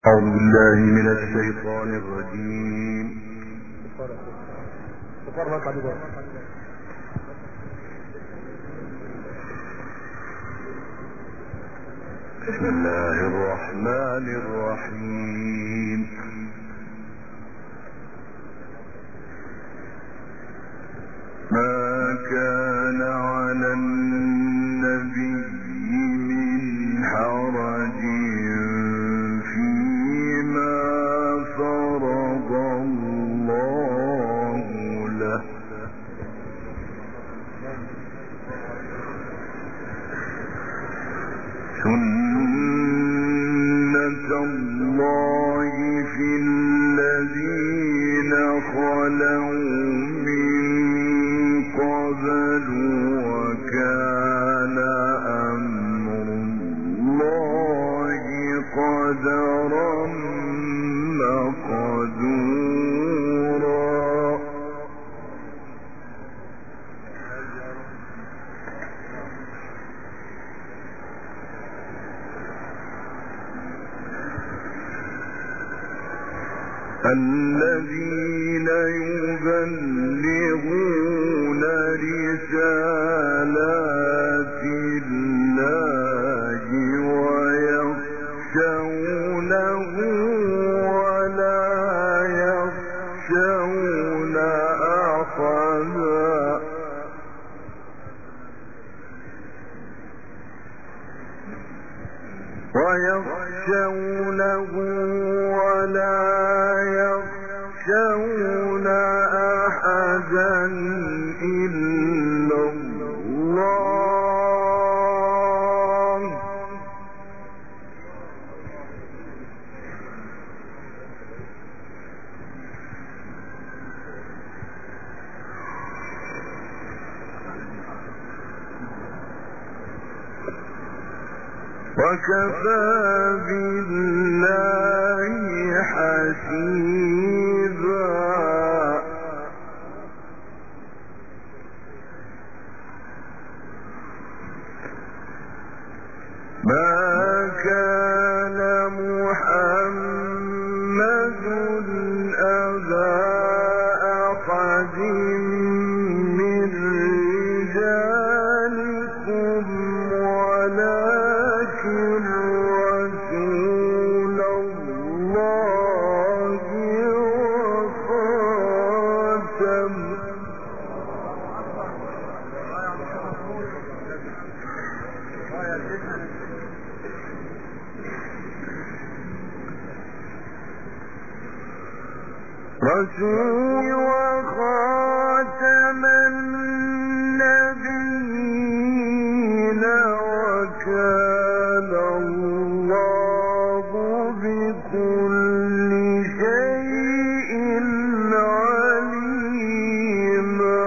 أعوذ بالله من الشيطان الرجيم. بسم الله الرحمن الرحيم. ما كان على النبي من حرج فيما فرض الله له، سنة الله في الذين خلوا من قبل، وكان أمر الله قدرا مقدورا. الذين يبلغون رسالات الله ويخشونه ولا يخشون أحدا، ويخشونه ولا يخشون أحدا إلا الله، وكفى بالله حسيبا. ما كان محمد أبا أحد من رجالكم ولكن رسول الله وخاتم النبيين، وكان الله بكل شيء عليما.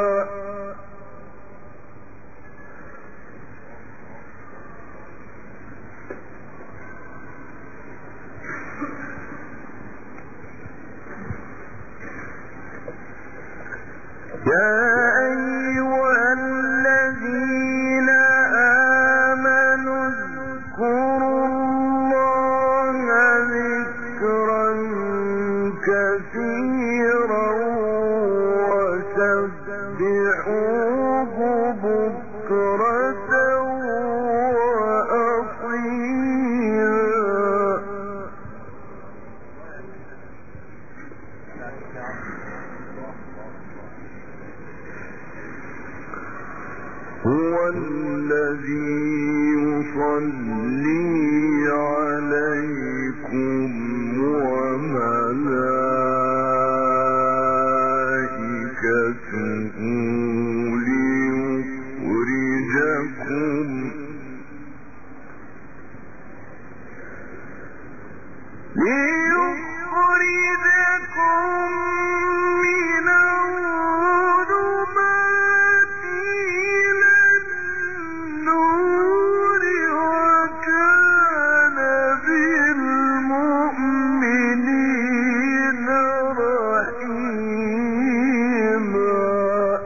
يا أيها الذين آمنوا اذكروا الله ذكرا كثيرا وسبحوه بكرة وأصيلا. هو الذي يصلي عليكم وملائكته ليخرجكم من الظلمات إلى النور، وكان بالمؤمنين رحيما.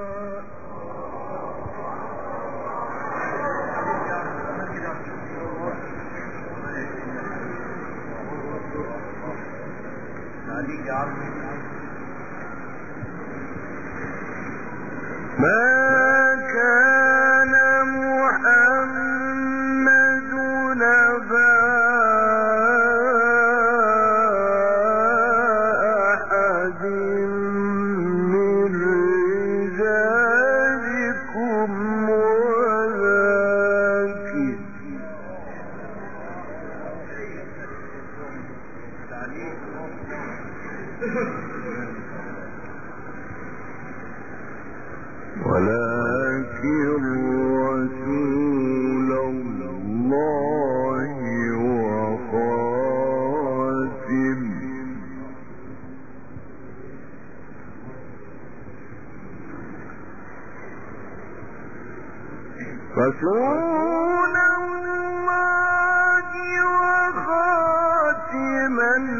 رسول الله وخاتم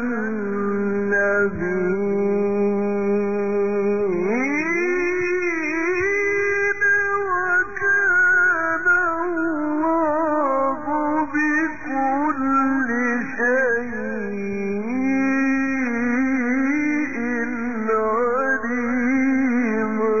النبيين وكان الله بكل شيء عليما.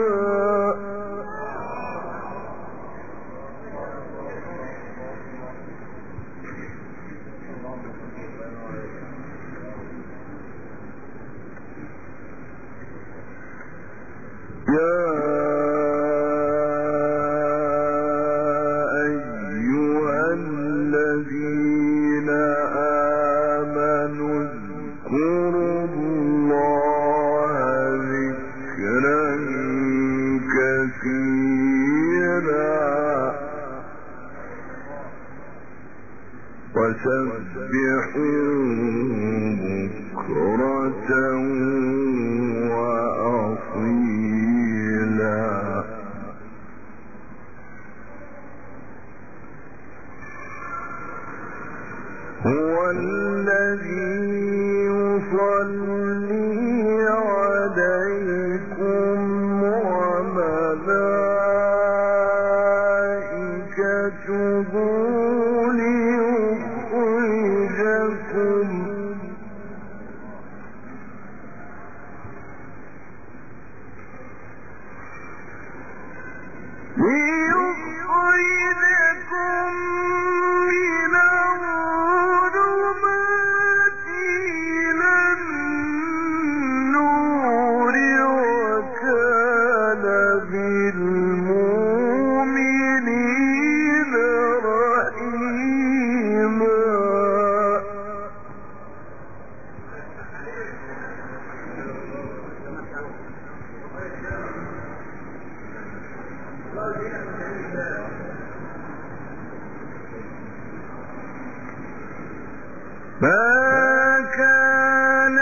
وسبحوه بكرة وأصيلا. هو الذي يصلي عليكم وملائكته ليخرجكم من الظلمات إلى النور وكان بالمؤمنين رحيما. ما كان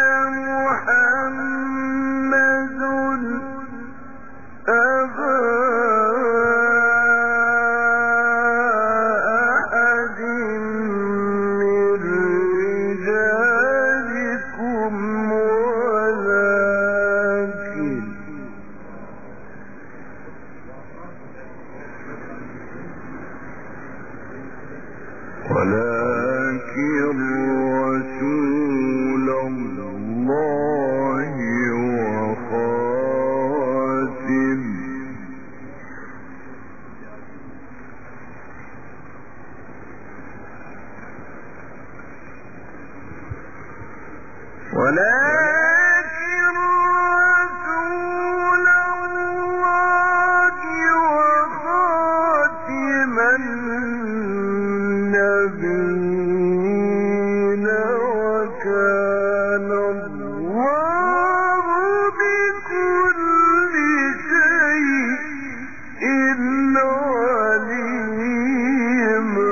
محمد أبا أحد من رجالكم ولكن رسول الله وخاتم النبيين وكان الله بكل شيء عليما.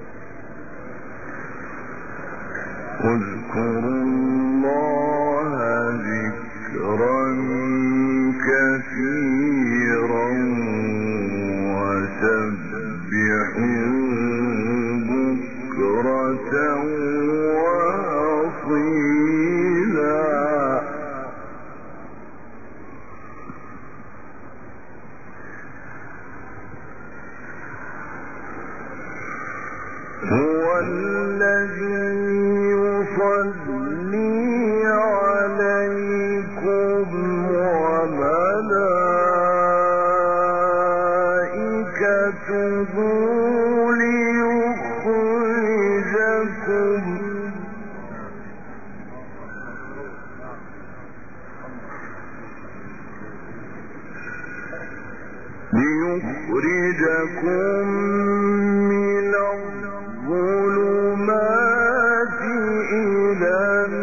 اذكروا الله ليخرجكم من الظلمات إلى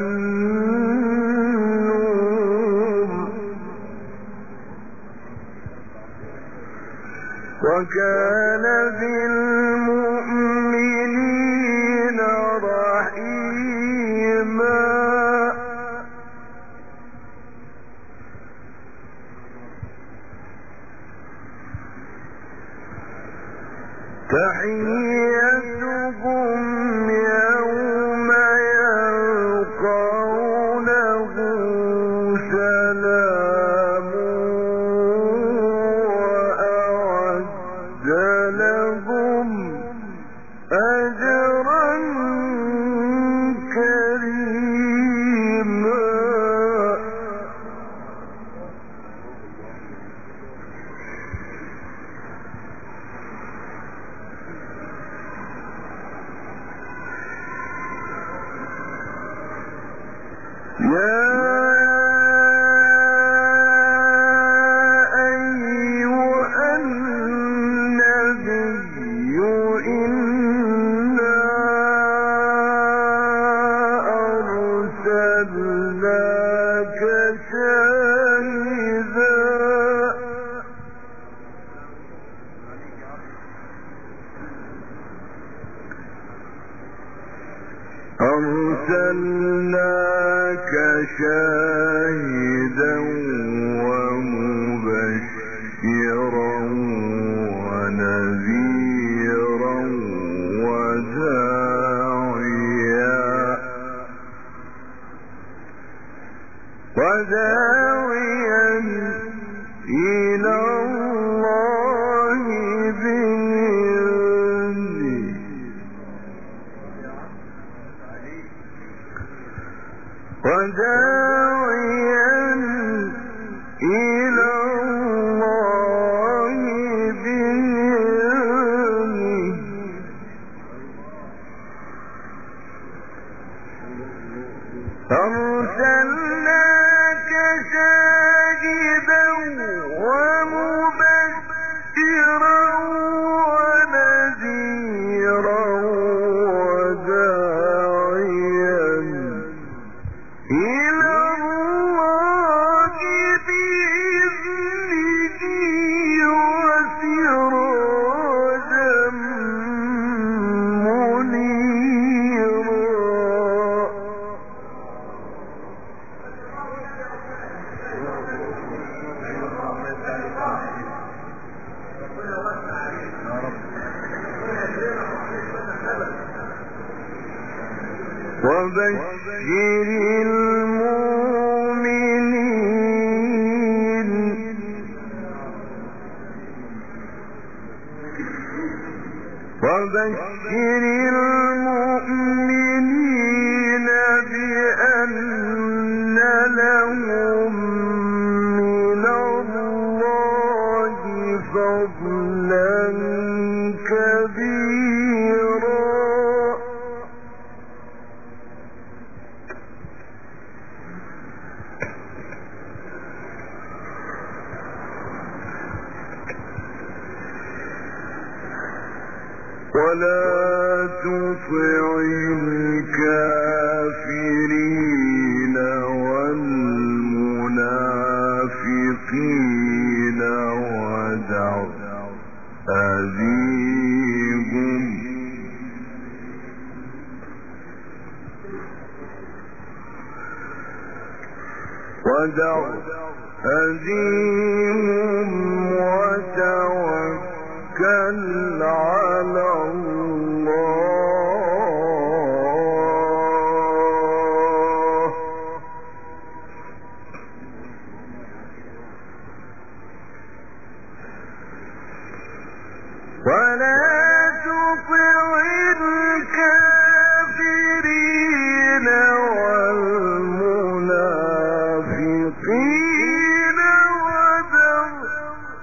النور وكان بالمؤمنين رحيما تحيتهم يوم يلقونه سلام وأعد لهم أجرا كريما يا أيها النبي إنا أرسلناك شاهدا ومبشرا ونذيرا وداعيا إلى الله بإذنه أرسلناك شاهدا ومبشرا ونذيرا وداعيا إلى الله بإذنه وسراجا منيرا وبشر المؤمنين بأن لهم من الله فضلا كبيرا ولا تطع الكافرين والمنافقين ودع أذيهم وتوكل على الله ولا تطع الكافرين والمنافقين ودع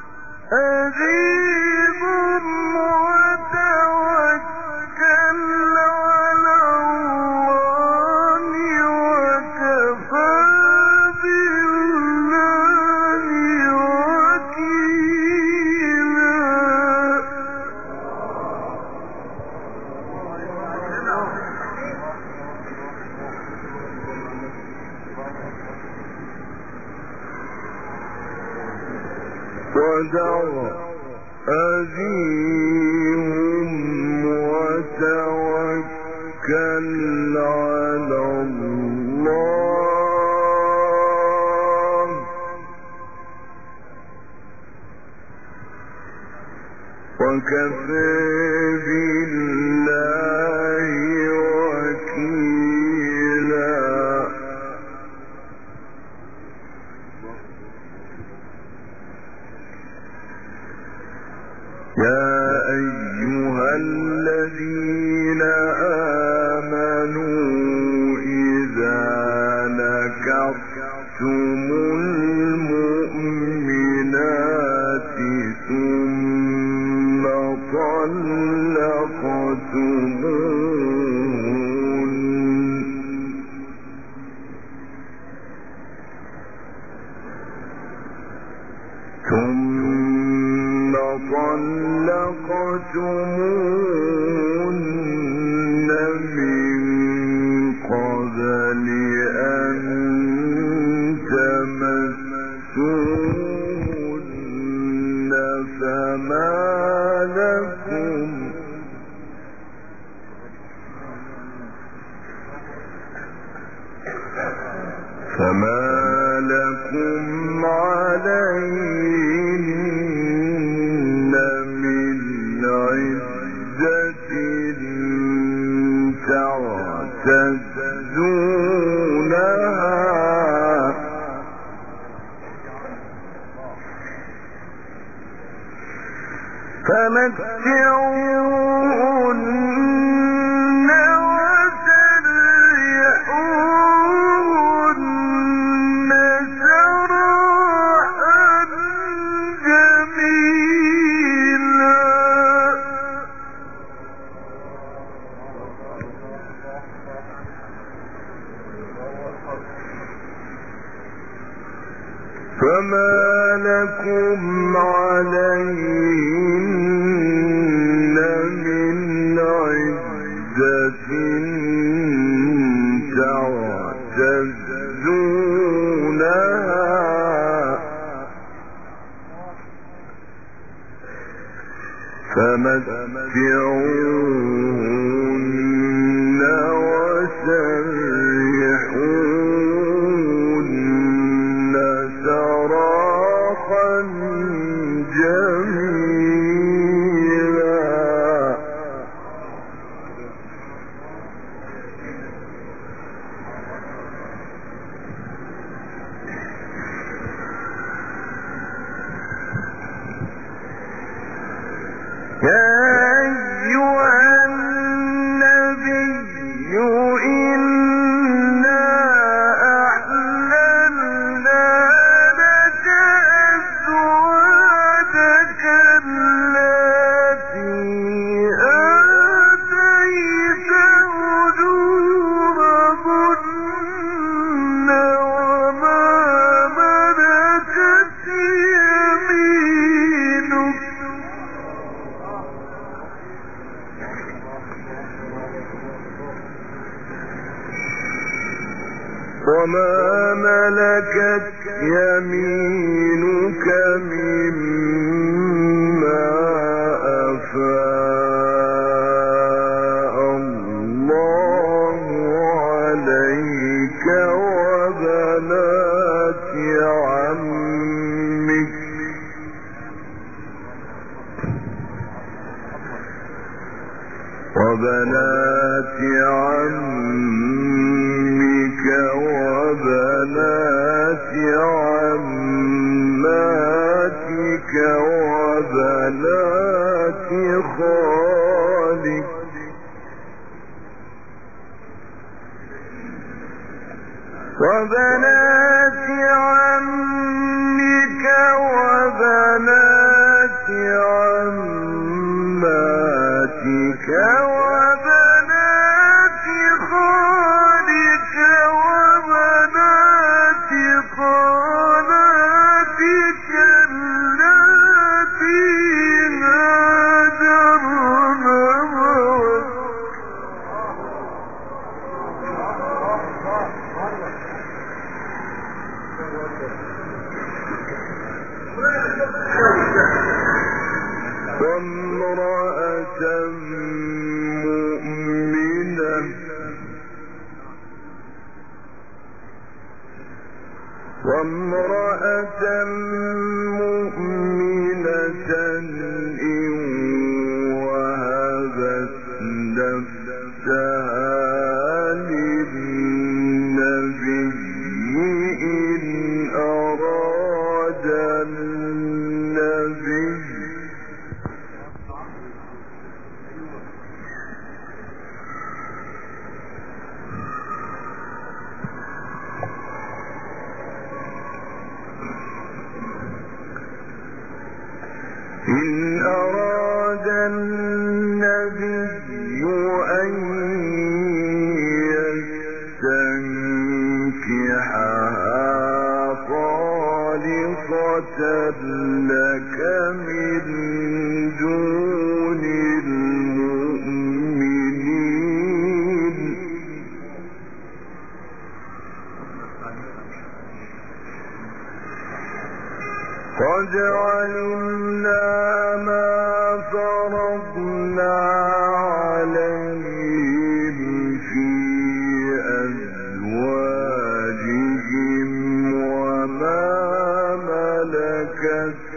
ودع أذيهم وتوكل على الله وكفى بالله وكيلا. يا أيها الذين آمنوا إذا نكحتم المؤمنات ثم طلقتموهن من قبل أن تمسوهن فما لكم عليهن من عدة تعتدونها فمتعوهن وسرحوهن سراحا جميلا. فما لكم عليهن من عدة تعتدونها فمتعوهن وسرحوهن سراحا جميلا. يا أيها النبي إنا أحللنا لك أزواجك التي آتيت أجورهن وما ملكت يمينك مما أفاء الله عليك وبنات عمك وبنات عماتك وبنات خالك وبنات عمك وبنات عماتك وبنات خالك وبنات خالاتك اللاتي هاجرن معك وامرأة مؤمنة إن وهبت نفسها للنبي إن أراد النبي أن يستنكحها خالصة لك من دون المؤمنين قد علمنا ما فرضنا عليهم في أزواجهم وما ملكت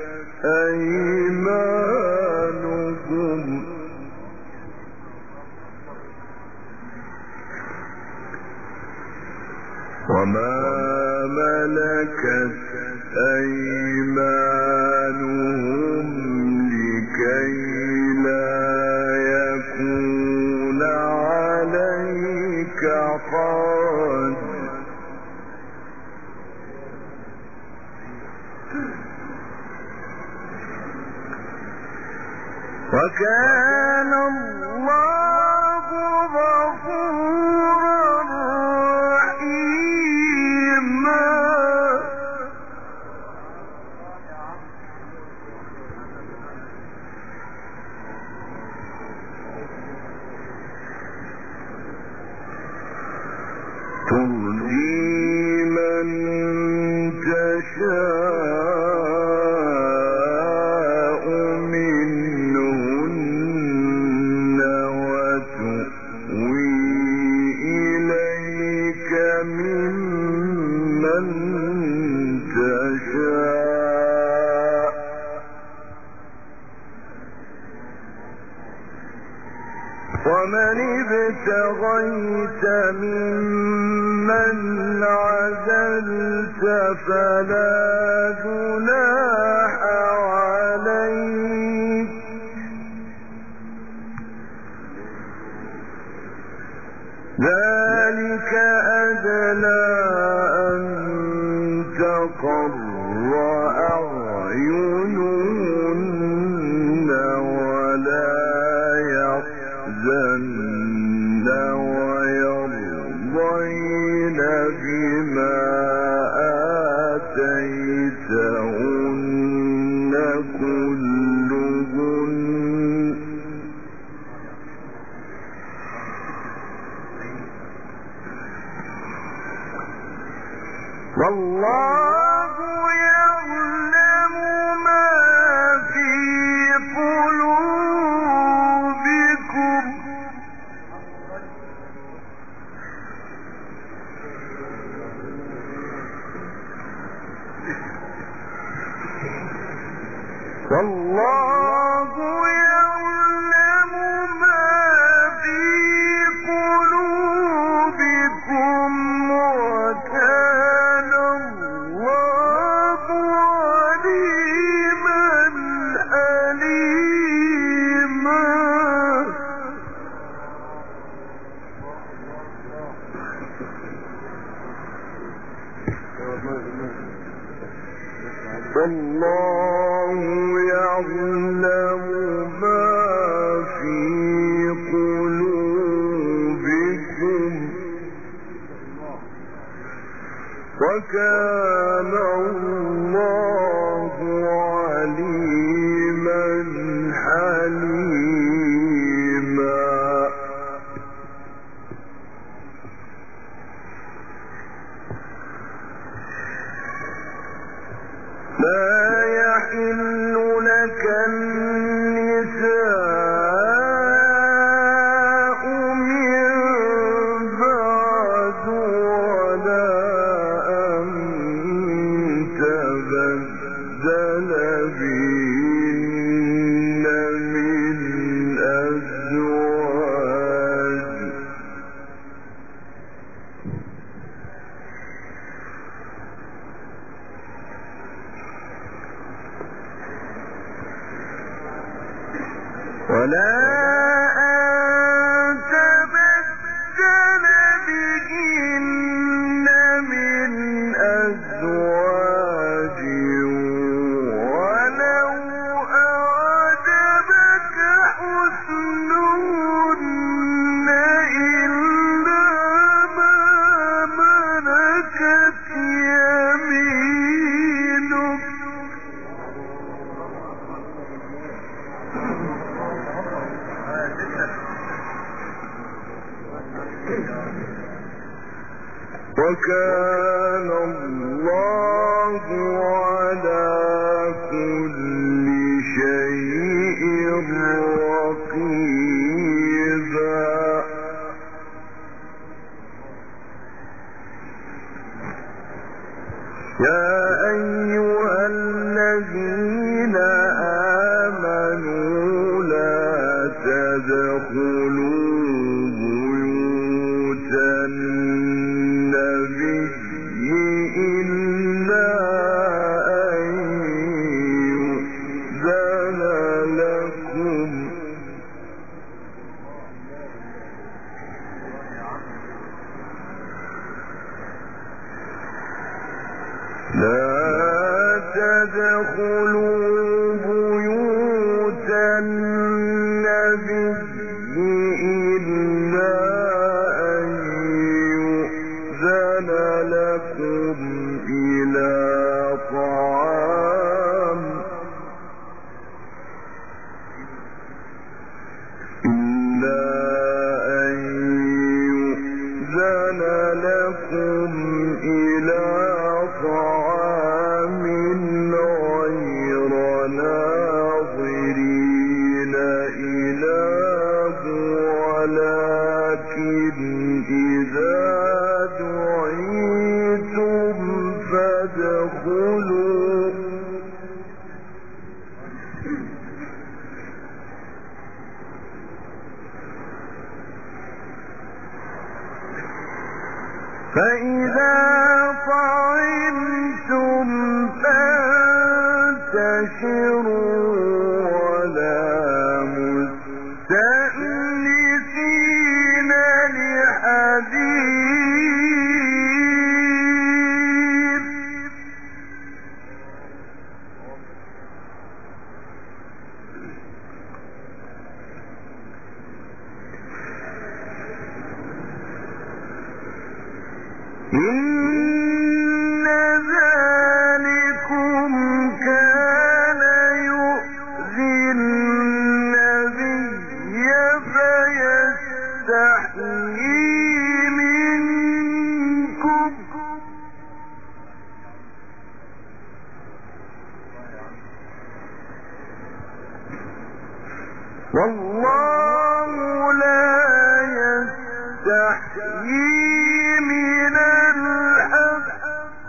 أيمانهم لكي لا يكون عليك حرج وكان الله غفورا رحيما ترجي من تشاء منهن وتؤوي إليك ممن تشاء ومن ابتغيت ممن عزلت فلا جناح عليك ذلك أدنى أن تقر أعينهن ولا يحزن ويرضين بما آتيتهن كلهن والله يعلم ما في قلوبكم والله يعلم ما في قلوبكم وكان الله عليما حليما والله يعلم ما في قلوبكم وكان الله عليما حليما لا يحل لك النساء ولا أن تبدل بهن من أزواج ولو أعجبك حسنهن إلا ما ملكت يمينك وكان الله على كل شيء رقيبا يا أيها الذين آمنوا لا تدخلوا بيوت النبي إلا أن يؤذن لكم لا تدخلوا بيوت النبي إلا أن يؤذن لكم إلى طعام غير ناظرين إناه ولكن إذا دعيتم فادخلوا فإذا طعمتم فانتشروا ولا مستأنسين لحديث إن ذلكم كان يؤذي النبي فيستحيي منكم والله لا يستحيي من الحق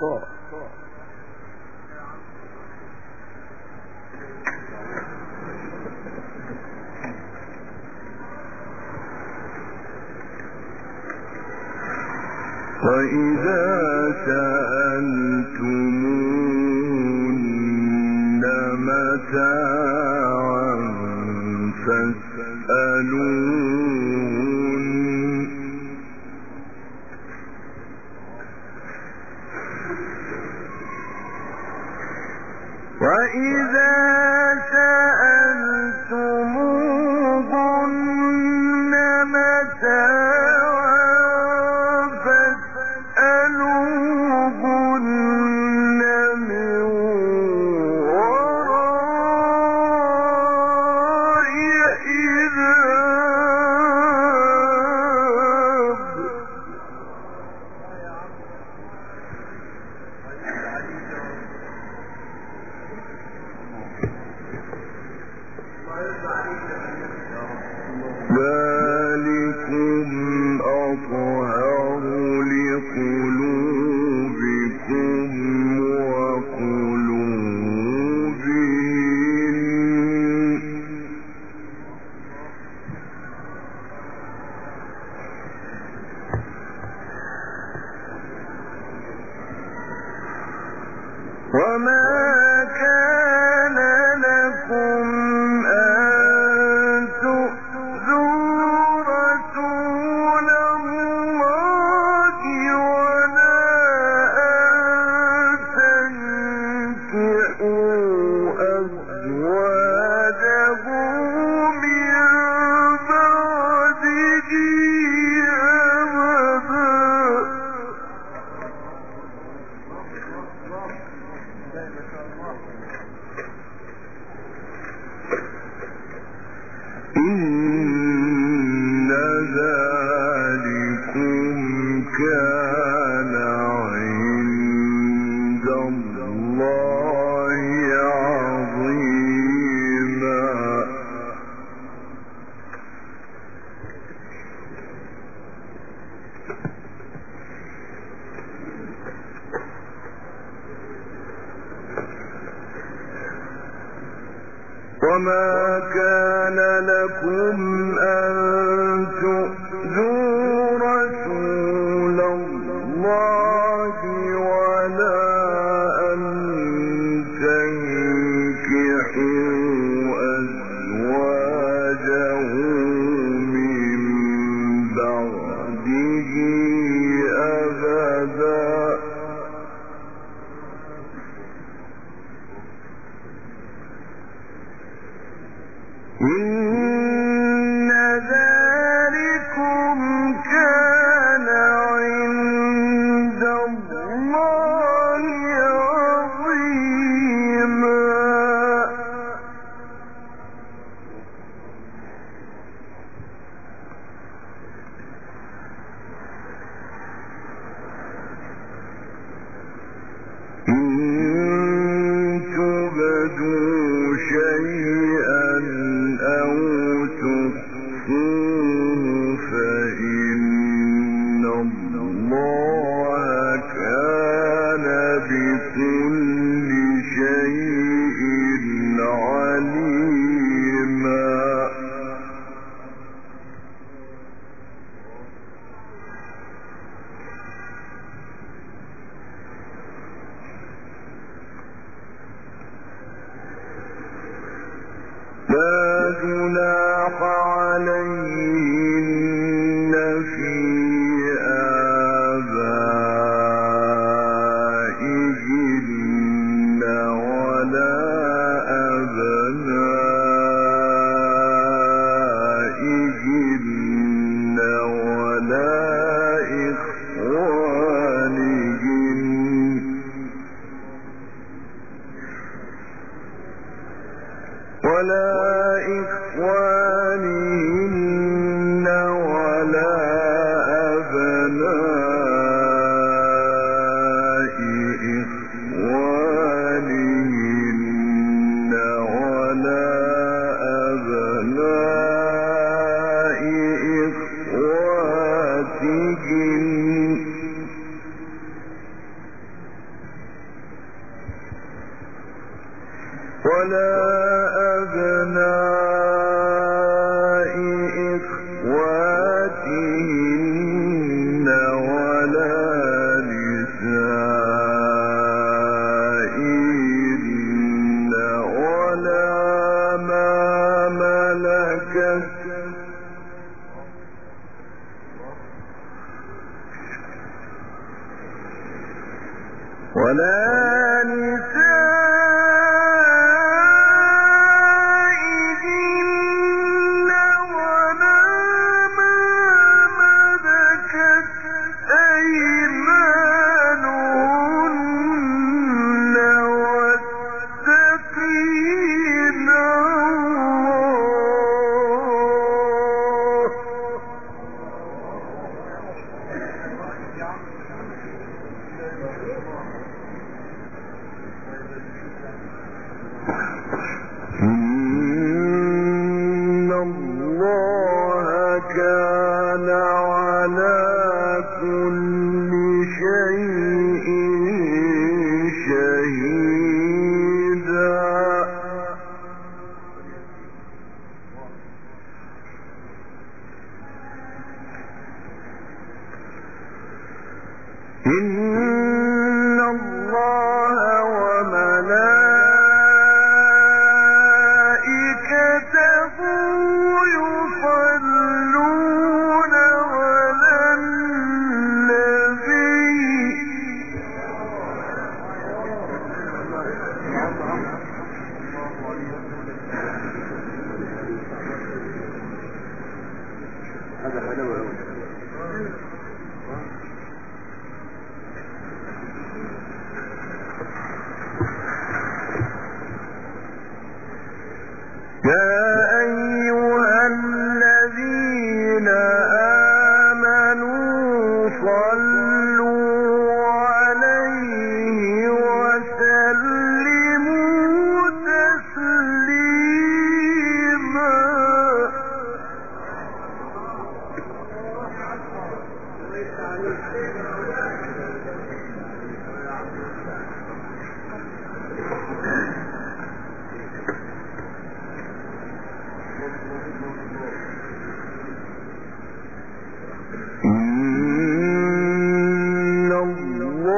وإذا سألتموهن متاعا فاسألوهن وإذا سألتموهن متاعا فاسألوهن من وراء حجاب وما كان لكم أن تؤذوا رسول الله ولا أن تنكحوا أزواجه من بعده أبدا إن ذلكم كان عند الله عظيما إن تبدوا شيئا أو تخفوه فإن الله كان بكل شيء عليما لا جناح عليهن في آبائهن ولا أبنائهن ولا إخوانهن ولا أبناء إخوانهن ولا أبناء إخواتهن ولا أبناء إخواتهن ولا نسائهن ولا ما ملكت ولا نسائهن ولا ما ملكت أيمانهن واتقين إن الله كان على كل شيء شهيدا إن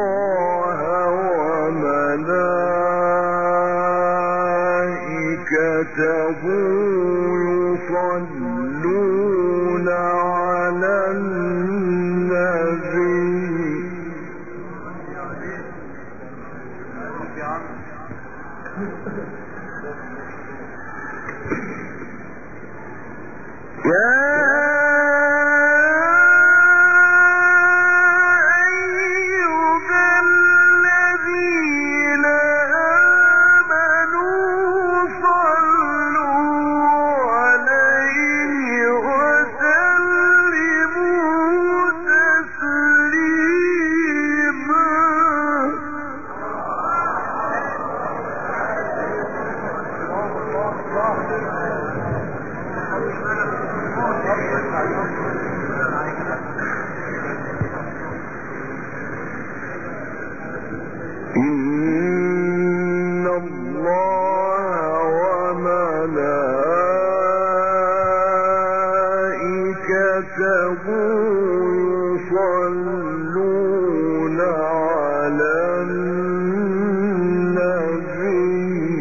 وملائكته يصلون على النبي إن الله وملائكته يصلون على النبي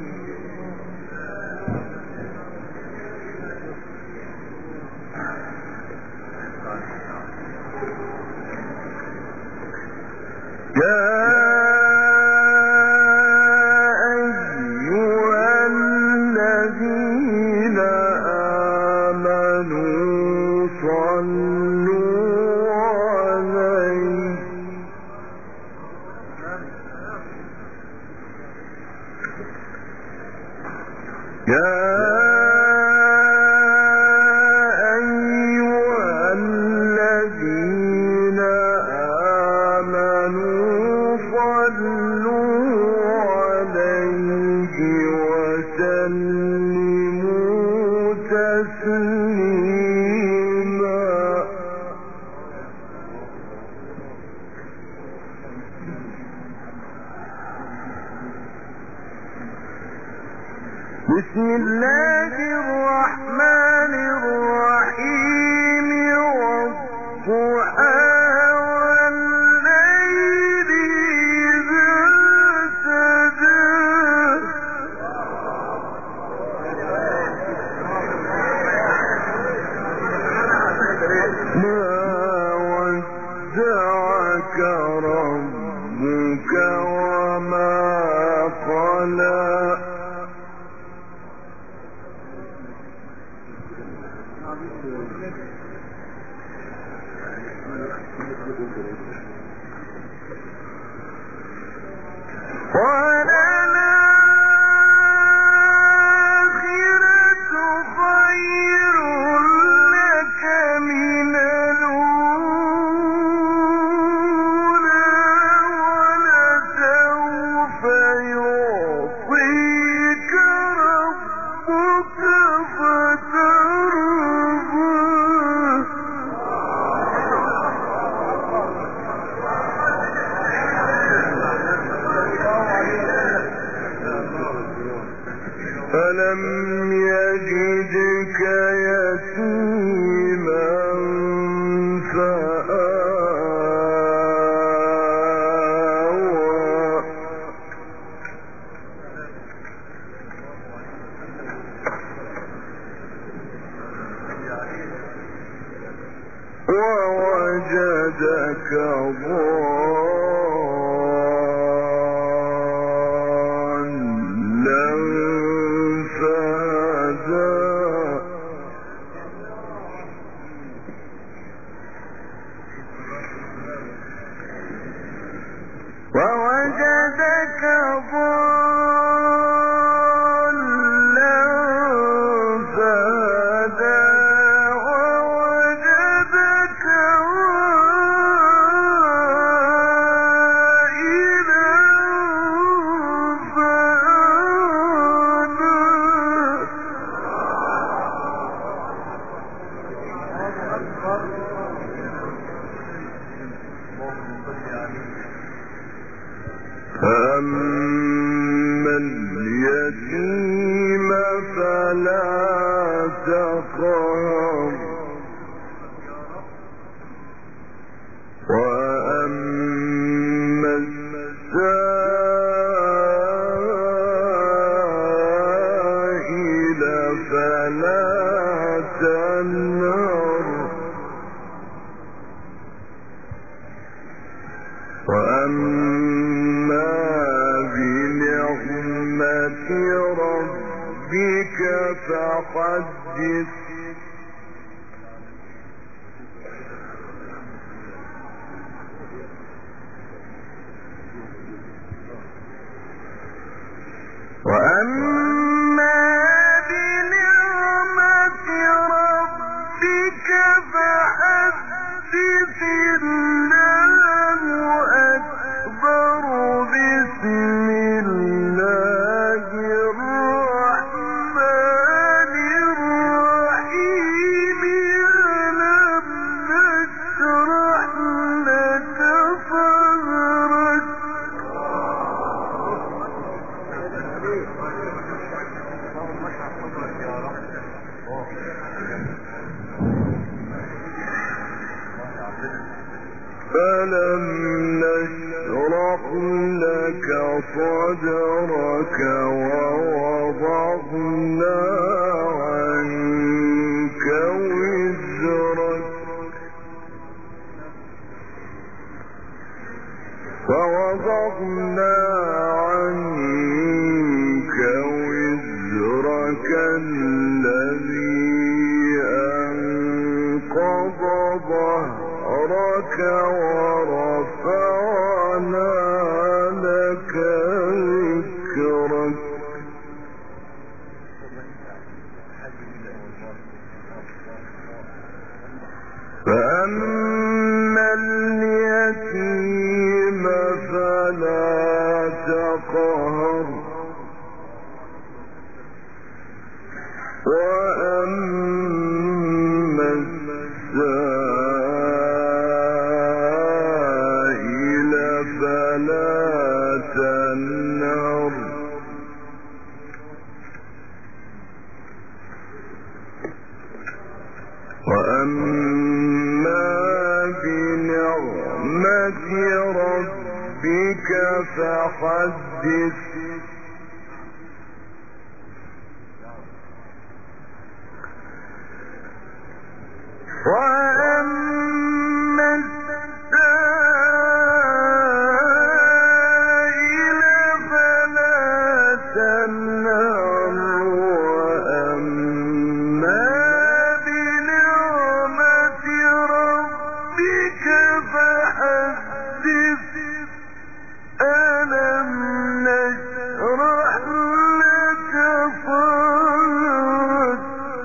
بسم الله الرحمن الرحيم والضحى والليل إذا سجى ما ودعك ربك وما قلى وللآخرة خير لك من الأولى ولسوف يعطيك ربك فترضى ألم يجدك يتيما فآوى ووجدك ضالا ووجدك ضالا فهدى ووجدك عائلا فأغنى فأما اليتيم فلا تقهر وأما فحدث وأما بنعمة ربك فحدث الله أكبر بسم الله الرحمن الرحيم ألم نشرح لك صدرك فلم نشرح لك صدرك ووضعنا عنك وزرك الذي أنقض ظهرك ورفعنا لك ذكرك فأما اليتيم فلا تقهر وأما السائل فلا تنهر وأما بنعمة ربك فحدث وأما السائل فلا تنهر وأما بنعمة ربك فحدث ألم نشرح لك صدرك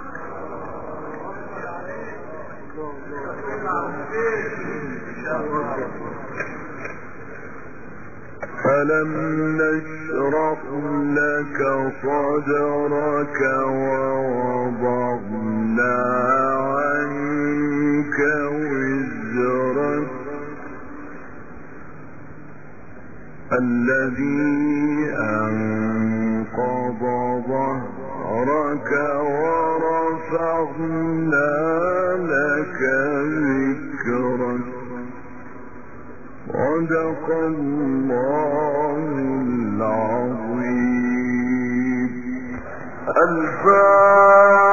ألم نشرح لك صدرك ووضعنا عنك وزرك الذي أنقض ظهرك ورفعنا لك ذكرك صدق الله العظيم. الفاتحة.